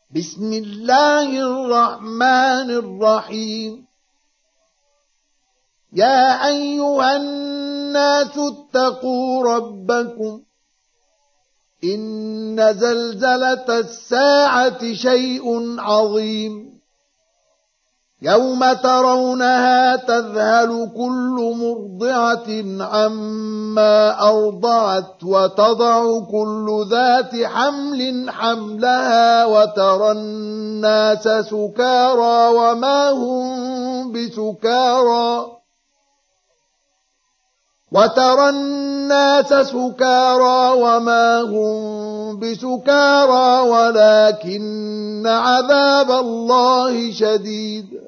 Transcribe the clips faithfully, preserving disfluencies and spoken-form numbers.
بسم الله الرحمن الرحيم. يا أيها الناس اتقوا ربكم إن زلزلة الساعة شيء عظيم يوم ترونها تذهل كل مرضعة عما أرضعت وتضع كل ذات حمل حملها وترى الناس سكارى وما هم بسكارى وترى الناس سكارى وما هم بسكارى ولكن عذاب الله شديد.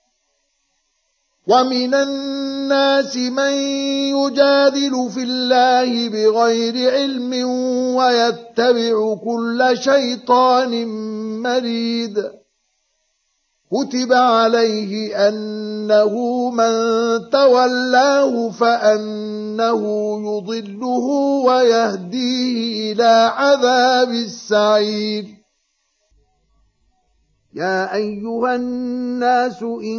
ومن الناس من يجادل في الله بغير علم ويتبع كل شيطان مريد. كتب عليه أنه من تولاه فأنه يضله ويهديه إلى عذاب السعير. يا أيها الناس إن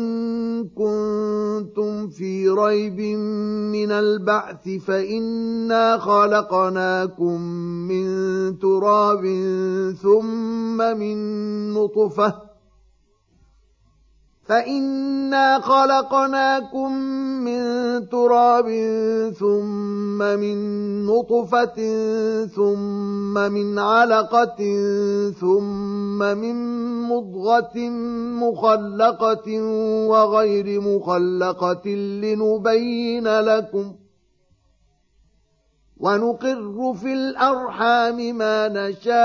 كنتم في ريب من البعث فإنا خلقناكم من تراب ثم من نطفة فإنا خلقناكم من تراب ثم من نطفة ثم من علقة ثم من مضغة مخلقة وغير مخلقة لنبين لكم ونقر في الأرحام ما نشاء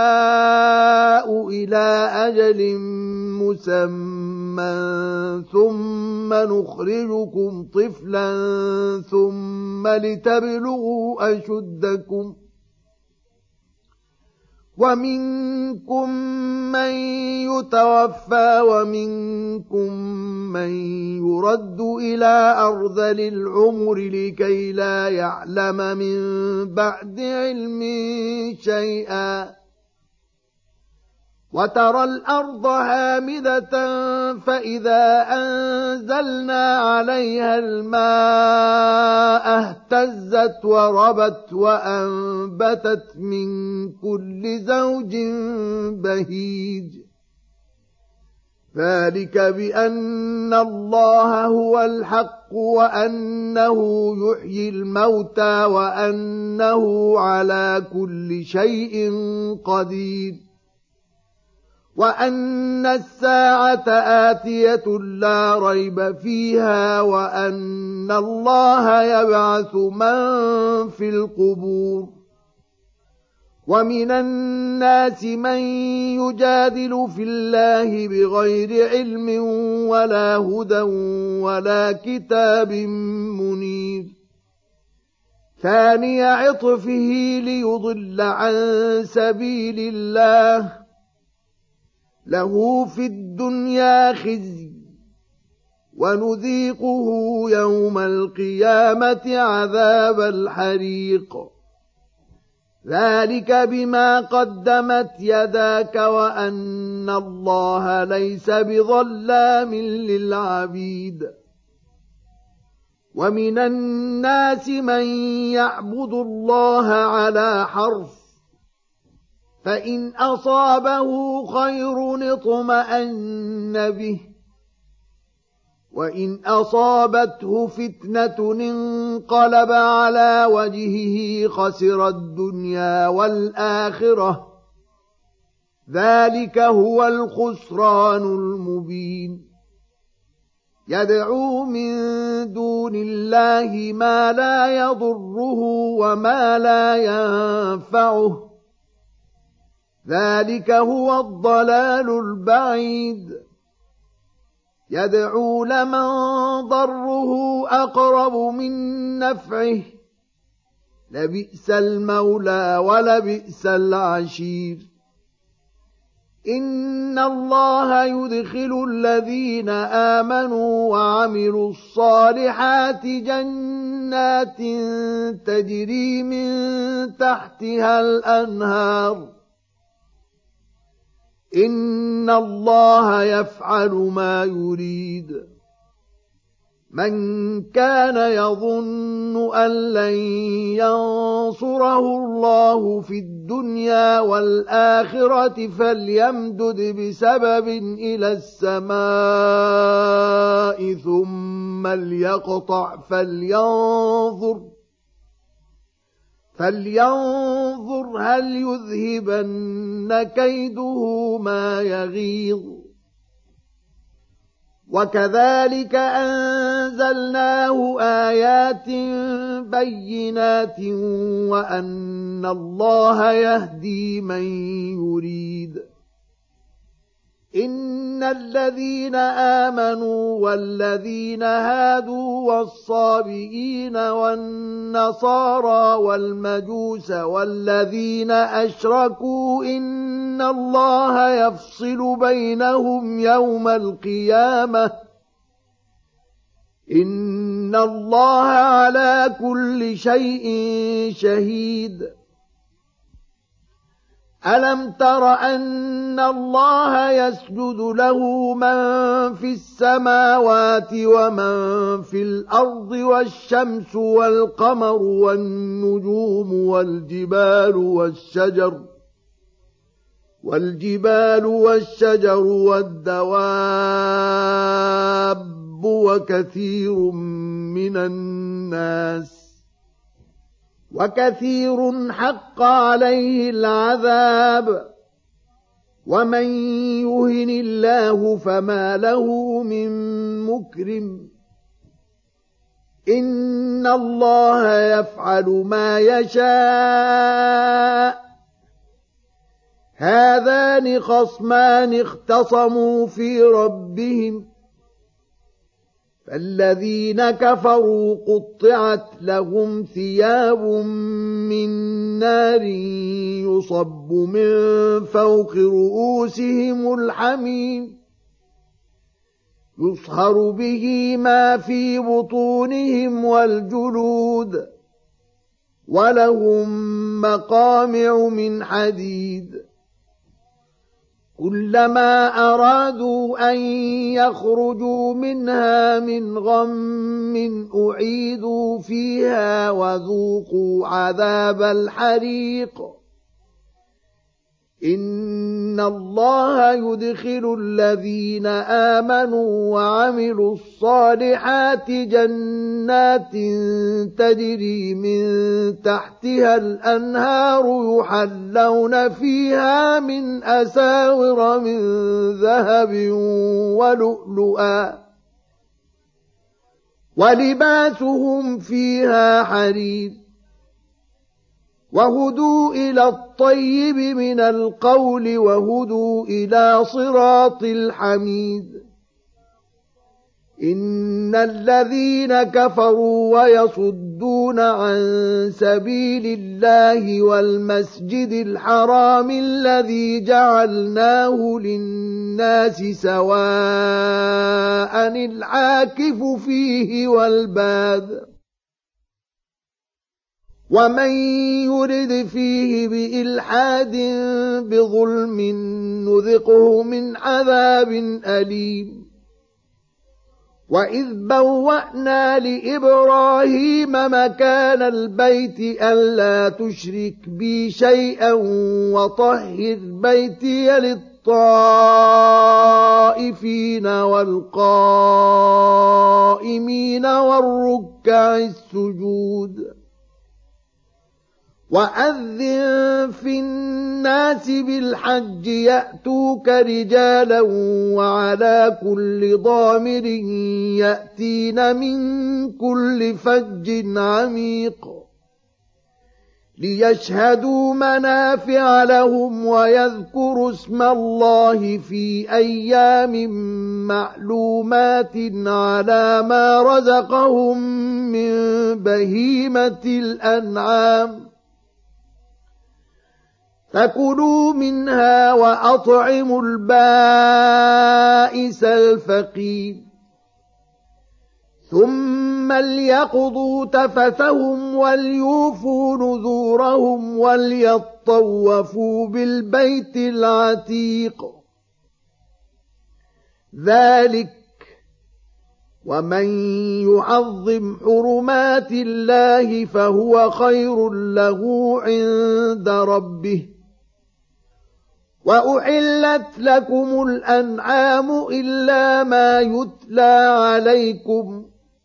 إلى أجل مسمى ثم نخرجكم طفلا ثم لتبلغوا أشدكم ومنكم من يتوفى ومنكم من يرد إلى أرذل العمر لكي لا يعلم من بعد علم شيئا. وترى الأرض هامدة فإذا أنزلنا عليها الماء اهتزت وربت وأنبتت من كل زوج بهيج. ذلك بأن الله هو الحق وأنه يحيي الموتى وأنه على كل شيء قدير وأن الساعة آتية لا ريب فيها وأن الله يبعث من في القبور. ومن الناس من يجادل في الله بغير علم ولا هدى ولا كتاب منير. ثاني عطفه ليضل عن سبيل الله له في الدنيا خزي ونذيقه يوم القيامة عذاب الحريق. ذلك بما قدمت يداك وأن الله ليس بظلام للعبيد. ومن الناس من يعبد الله على حرف فإن أصابه خير اطمأن به وإن أصابته فتنة انقلب على وجهه خسر الدنيا والآخرة. ذلك هو الخسران المبين. يدعو من دون الله ما لا يضره وما لا ينفعه. ذلك هو الضلال البعيد. يدعو لمن ضره أقرب من نفعه لبئس المولى ولبئس العشير. إن الله يدخل الذين آمنوا وعملوا الصالحات جنات تجري من تحتها الأنهار إن الله يفعل ما يريد. من كان يظن أن لن ينصره الله في الدنيا والآخرة فليمدد بسبب إلى السماء ثم ليقطع فلينظر فلينظر هل يذهبن كيده ما يغيظ. وكذلك أنزلناه آيات بينات وأن الله يهدي من يريد. إن الذين آمنوا والذين هادوا والصابئين والنصارى والمجوس والذين أشركوا إن الله يفصل بينهم يوم القيامة إن الله على كل شيء شهيد. ألم تر أن الله يسجد له من في السماوات ومن في الأرض والشمس والقمر والنجوم والجبال والشجر والجبال والشجر والدواب وكثير من الناس وكثير حق عليه العذاب ومن يهن الله فما له من مكرم. إن الله يفعل ما يشاء. هذان خصمان اختصموا في ربهم فالذين كفروا قطعت لهم ثياب من نار يصب من فوق رؤوسهم الحميم يصهر به ما في بطونهم والجلود ولهم مقامع من حديد. كلما أرادوا أن يخرجوا منها من غم أعيدوا فيها وذوقوا عذاب الحريق. إن الله يدخل الذين آمنوا وعملوا الصالحات جنات تجري من تحتها الأنهار يحلون فيها من أساور من ذهب ولؤلؤا ولباسهم فيها حرير وهدوا إلى الطيب من القول وهدوا إلى صراط الحميد. إن الذين كفروا ويصدون عن سبيل الله والمسجد الحرام الذي جعلناه للناس سواء العاكف فيه والباد ومن يرد فيه بإلحاد بظلم نذقه من عذاب أليم. وإذ بوأنا لإبراهيم مكان البيت ألا تشرك بي شيئا وطهر بيتي للطائفين والقائمين والركع السجود. وأذن في الناس بالحج يأتوك رجالا وعلى كل ضامر يأتين من كل فج عميق ليشهدوا منافع لهم ويذكروا اسم الله في أيام معلومات على ما رزقهم من بهيمة الأنعام فكلوا منها وأطعموا البائس الفقير ثم ليقضوا تفثهم وليوفوا نذورهم وليطوفوا بالبيت العتيق ذلك ومن يعظم حرمات الله فهو خير له عند ربه وأحلت لكم الأنعام إلا ما يتلى عليكم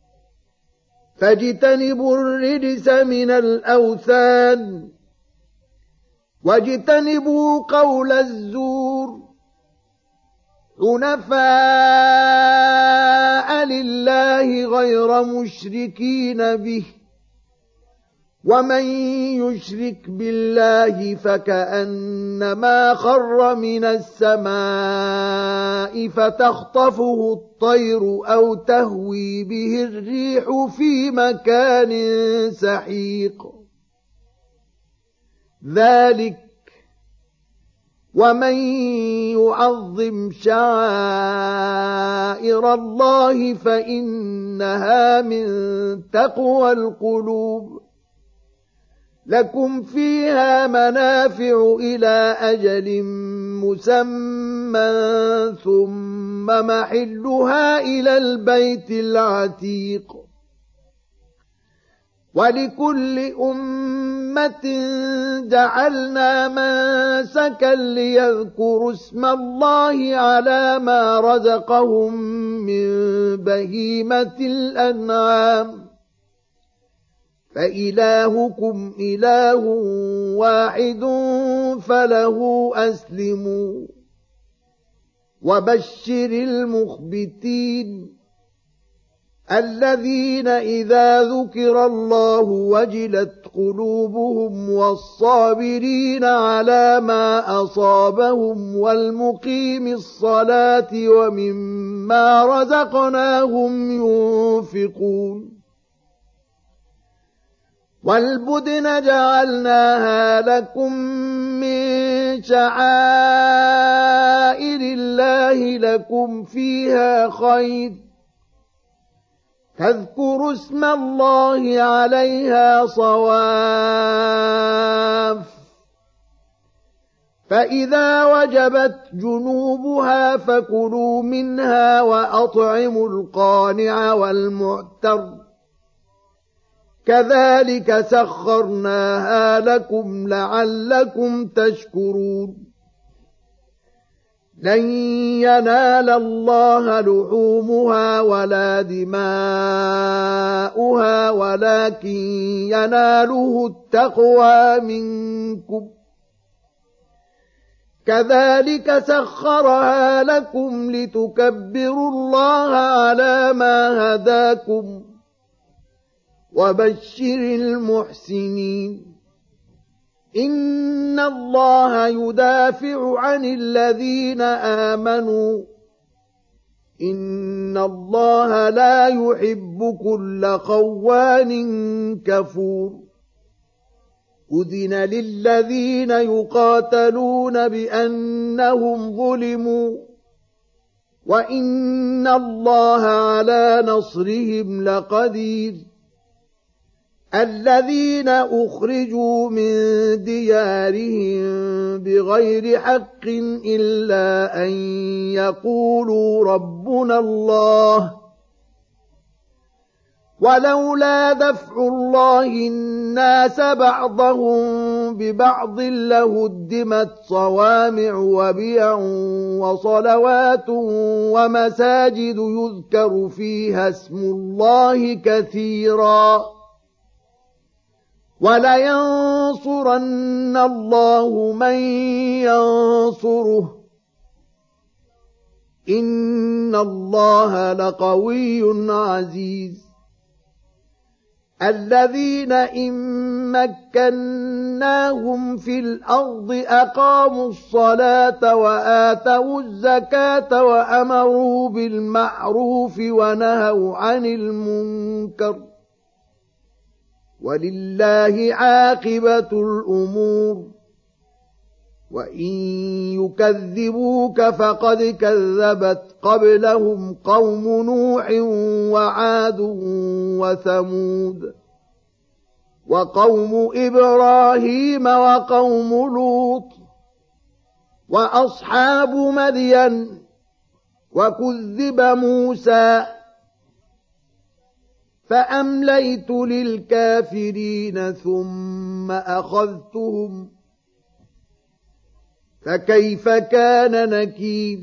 فاجتنبوا الرجس من الأوثان واجتنبوا قول الزور حنفاء لله غير مشركين به ومن يشرك بالله فكأنما خر من السماء فتخطفه الطير أو تهوي به الريح في مكان سحيق ذلك ومن يعظم شعائر الله فإنها من تقوى القلوب لكم فيها منافع إلى أجل مسمى ثم محلها إلى البيت العتيق ولكل أمة جعلنا منسكا ليذكروا اسم الله على ما رزقهم من بهيمة الأنعام فإلهكم إله واحد فله أسلموا وبشر المخبتين الذين إذا ذكر الله وجلت قلوبهم والصابرين على ما أصابهم والمقيم الصلاة ومما رزقناهم ينفقون والبدن جعلناها لكم من شعائر الله لكم فيها خير فاذكروا اسم الله عليها صواف فإذا وجبت جنوبها فكلوا منها وأطعموا القانع والمعتر كذلك سخرناها لكم لعلكم تشكرون لن ينال الله لحومها ولا دماؤها ولكن يناله التقوى منكم كذلك سخرها لكم لتكبروا الله على ما هداكم وبشر المحسنين إن الله يدافع عن الذين آمنوا إن الله لا يحب كل خوان كفور أذن للذين يقاتلون بأنهم ظلموا وإن الله على نصرهم لقدير الذين أخرجوا من ديارهم بغير حق إلا أن يقولوا ربنا الله ولولا دفع الله الناس بعضهم ببعض لهدمت صوامع وبيع وصلوات ومساجد يذكر فيها اسم الله كثيرا ولينصرن الله من ينصره إن الله لقوي عزيز الذين إن مكناهم في الأرض أقاموا الصلاة وآتوا الزكاة وأمروا بالمعروف ونهوا عن المنكر ولله عاقبة الأمور وإن يكذبوك فقد كذبت قبلهم قوم نوح وعاد وثمود وقوم إبراهيم وقوم لوط وأصحاب مدين وكذب موسى فأمليت للكافرين ثم أخذتهم فكيف كان نكير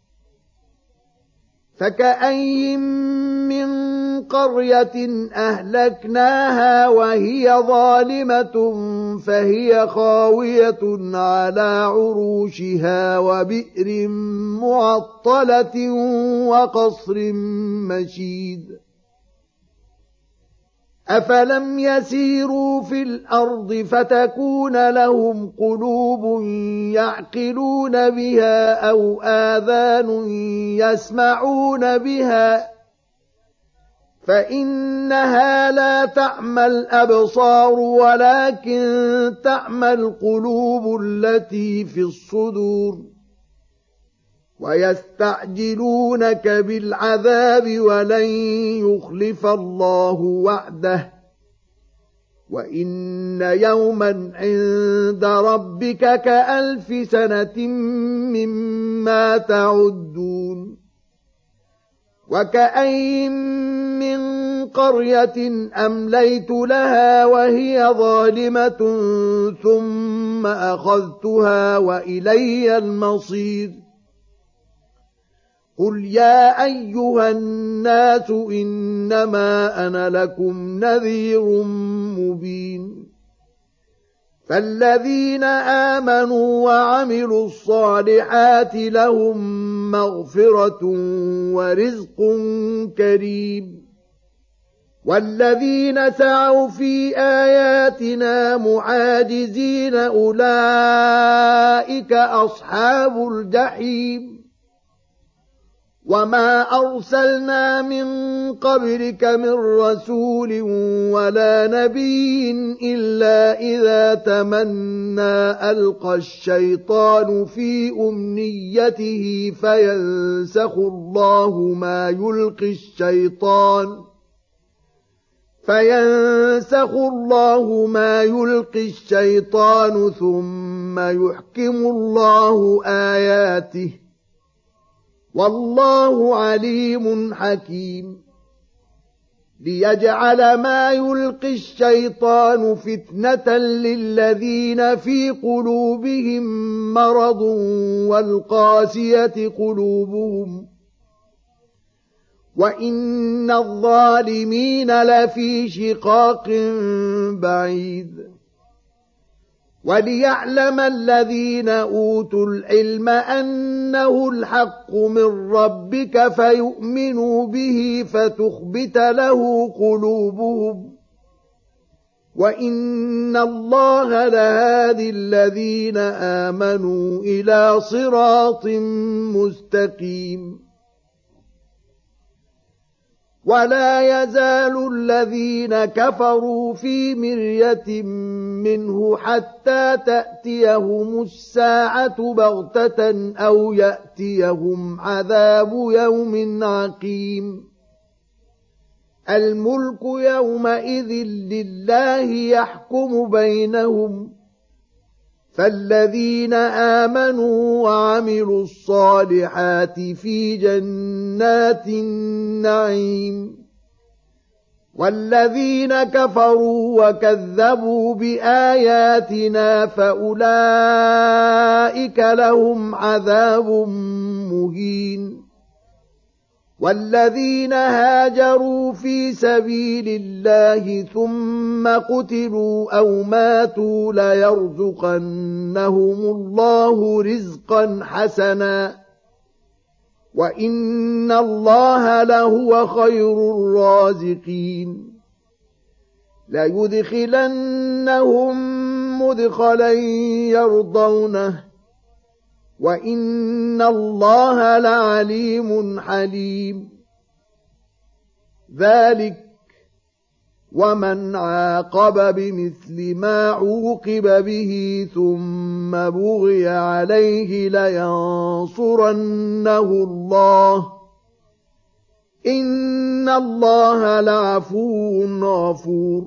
فكأين من قرية أهلكناها وهي ظالمة فهي خاوية على عروشها وبئر معطلة وقصر مشيد أفلم يسيروا في الأرض فتكون لهم قلوب يعقلون بها أو آذان يسمعون بها فإنها لا تعمى الأبصار ولكن تعمى القلوب التي في الصدور ويستعجلونك بالعذاب ولن يخلف الله وعده وإن يوما عند ربك كألف سنة مما تعدون وكأين من قرية أمليت لها وهي ظالمة ثم أخذتها وإلي المصير قل يا أيها الناس إنما أنا لكم نذير مبين فالذين آمنوا وعملوا الصالحات لهم مغفرة ورزق كريم والذين سعوا في آياتنا معاجزين أولئك أصحاب الجحيم وما أرسلنا من قبلك من رسول ولا نبي إلا إذا تمنى ألقى الشيطان في أمنيته فينسخ الله ما يلقي الشيطان فينسخ الله ما يلقي الشيطان ثم يحكم الله آياته والله عليم حكيم ليجعل ما يلقي الشيطان فتنة للذين في قلوبهم مرض والقاسية قلوبهم وإن الظالمين لفي شقاق بعيد وليعلم الذين أوتوا العلم أنه الحق من ربك فيؤمنوا به فتخبت له قلوبهم وإن الله لهادي الذين آمنوا إلى صراط مستقيم ولا يزال الذين كفروا في مرية منه حتى تأتيهم الساعة بغتة أو يأتيهم عذاب يوم عقيم الملك يومئذ لله يحكم بينهم فالذين آمنوا وعملوا الصالحات في جنات النعيم والذين كفروا وكذبوا بآياتنا فأولئك لهم عذاب مهين والذين هاجروا في سبيل الله ثم قتلوا أو ماتوا ليرزقنهم الله رزقا حسنا وإن الله لهو خير الرازقين ليدخلنهم مدخلا يرضونه وإن الله لعليم حليم ذلك ومن عاقب بمثل ما عوقب به ثم بغي عليه لينصرنه الله إن الله لعفو غفور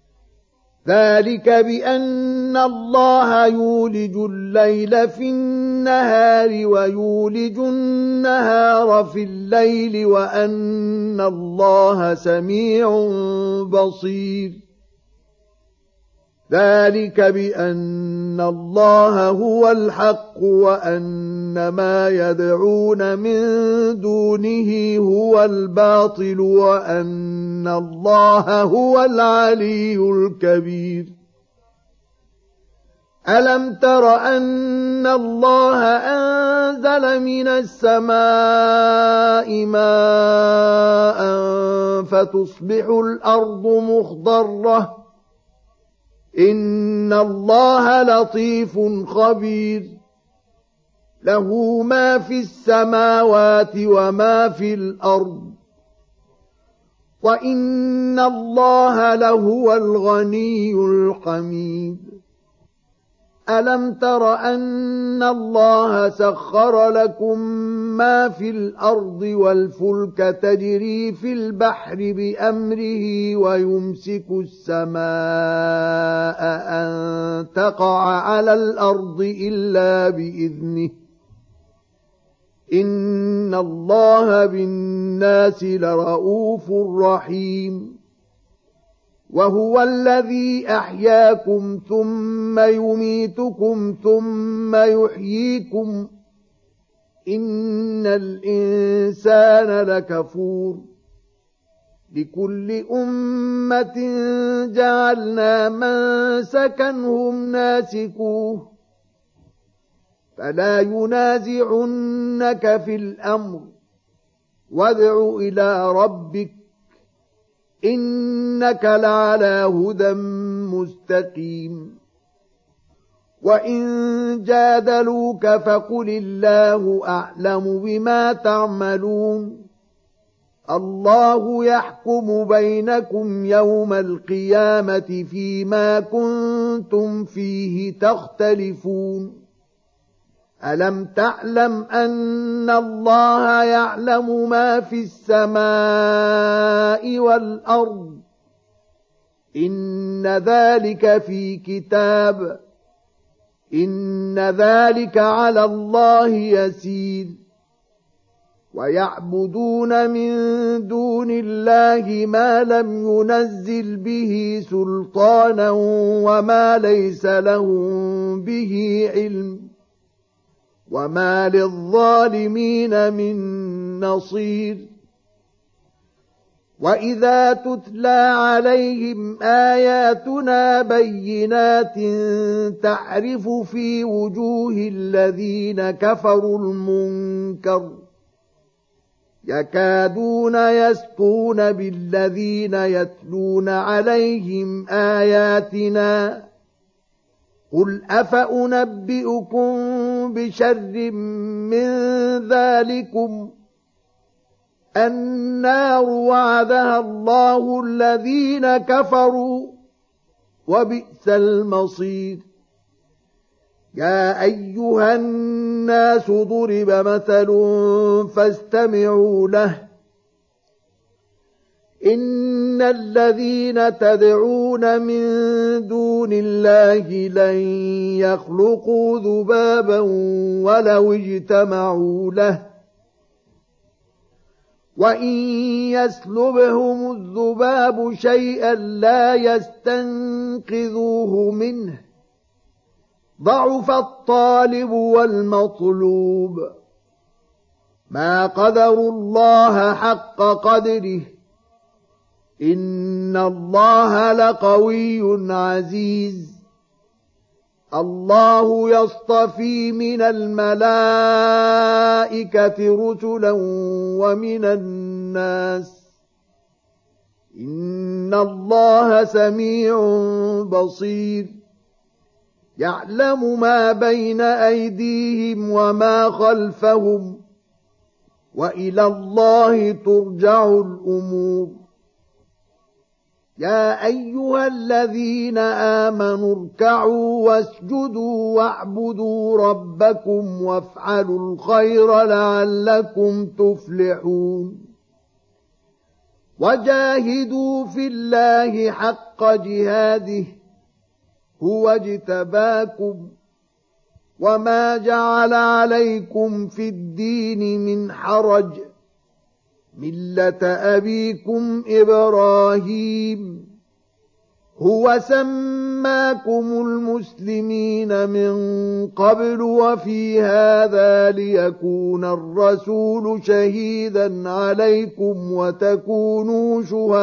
ذلك بأن الله يولج الليل في النهار النهار ويولج النهار في الليل وأن الله سميع بصير ذلك بأن الله هو الحق وأن ما يدعون من دونه هو الباطل وأن الله هو العلي الكبير ألم تر أن الله أنزل من السماء ماء فتصبح الأرض مخضرة إن الله لطيف خبير له ما في السماوات وما في الأرض وإن الله لهو الغني الحميد ألم تر أن الله سخر لكم ما في الأرض والفلك تجري في البحر بأمره ويمسك السماء أن تقع على الأرض إلا بإذنه إن الله بالناس لرءوف رحيم وهو الذي أحياكم ثم يميتكم ثم يحييكم إن الإنسان لكفور لكل أمة جعلنا منسكا هم ناسكوه فلا ينازعنك في الأمر وادع إلى ربك إنك لعلى هدى مستقيم وإن جادلوك فقل الله أعلم بما تعملون الله يحكم بينكم يوم القيامة فيما كنتم فيه تختلفون ألم تعلم أن الله يعلم ما في السماء والأرض إن ذلك في كتاب إن ذلك على الله يسير ويعبدون من دون الله ما لم ينزل به سلطانا وما ليس لهم به علم وما للظالمين من نصير وإذا تتلى عليهم آياتنا بينات تعرف في وجوه الذين كفروا المنكر يكادون يسطون بالذين يتلون عليهم آياتنا قل أفأنبئكم بشر من ذلكم النار وعدها الله الذين كفروا وبئس المصير يا أيها الناس ضرب مثل فاستمعوا له إن الذين تدعون من دون الله لن يخلقوا ذبابا ولو اجتمعوا له وإن يسلبهم الذباب شيئا لا يستنقذوه منه ضعف الطالب والمطلوب ما قدروا الله حق قدره إن الله لقوي عزيز الله يصطفي من الملائكة رسلا ومن الناس إن الله سميع بصير يعلم ما بين أيديهم وما خلفهم وإلى الله ترجع الأمور يا أيها الذين آمنوا اركعوا واسجدوا واعبدوا ربكم وافعلوا الخير لعلكم تفلحون وجاهدوا في الله حق جهاده هو اجتباكم وما جعل عليكم في الدين من حرج ملة أبيكم إبراهيم هو سماكم المسلمين من قبل وفي هذا ليكون الرسول شهيدا عليكم وتكونوا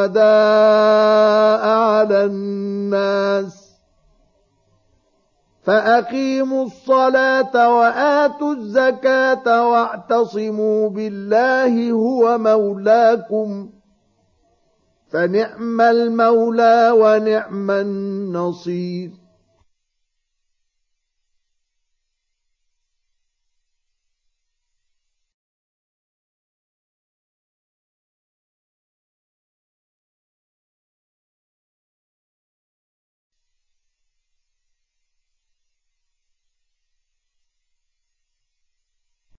شهداء على الناس فأقيموا الصلاة وآتوا الزكاة واعتصموا بالله هو مولاكم فنعم المولى ونعم النصير